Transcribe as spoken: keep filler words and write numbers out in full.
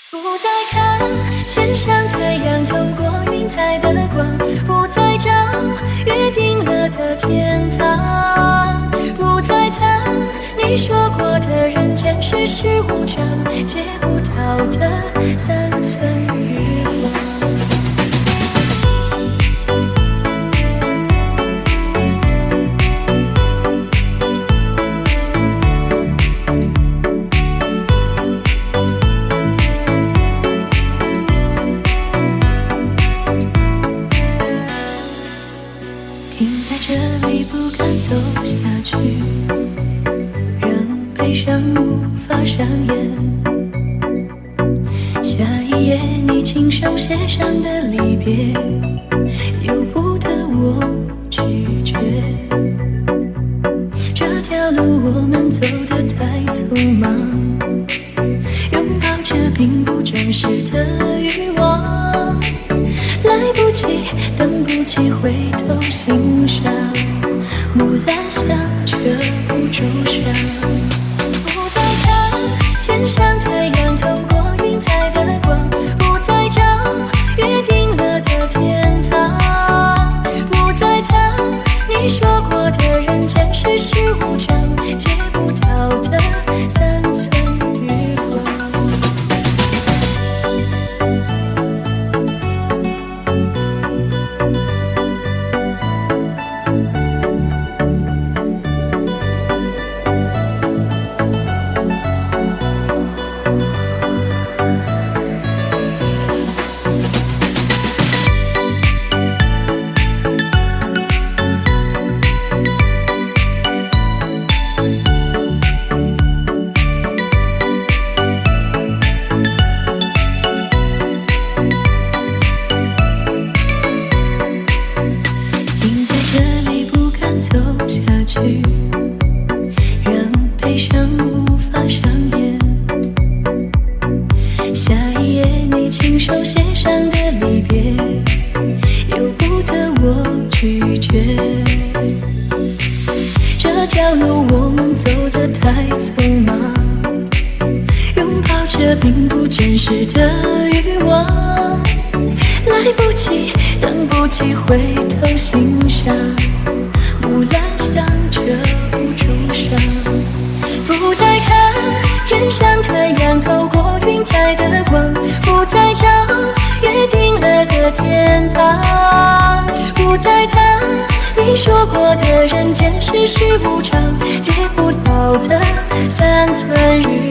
不再看天上太阳透过云彩的光，不再找约定了的天堂，不再谈你说过的人间世事无常，借不到的三寸月光。停在这里不敢走下去，让悲伤无法上演。下一页你亲手写上的离别，由不得我拒绝。这条路我们走得太匆忙，拥抱着并不真实的欲望，来不及，等不及回头欣赏，木兰香这不周伤。不再看天上太阳透过云彩的光，不再找约定了的天堂，不再谈你说过的人间世事无常，借不到的三寸月光。走下去，让悲伤无法上演。下一页你亲手写上的离别，由不得我拒绝。这条路我们走得太匆忙，拥抱着并不真实的欲望，来不及，等不及回头欣赏，木兰香这不周伤。不再看天上太阳透过云彩的光，不再找约定了的天堂，不再谈你说过的人间世事无常，借不到的三寸日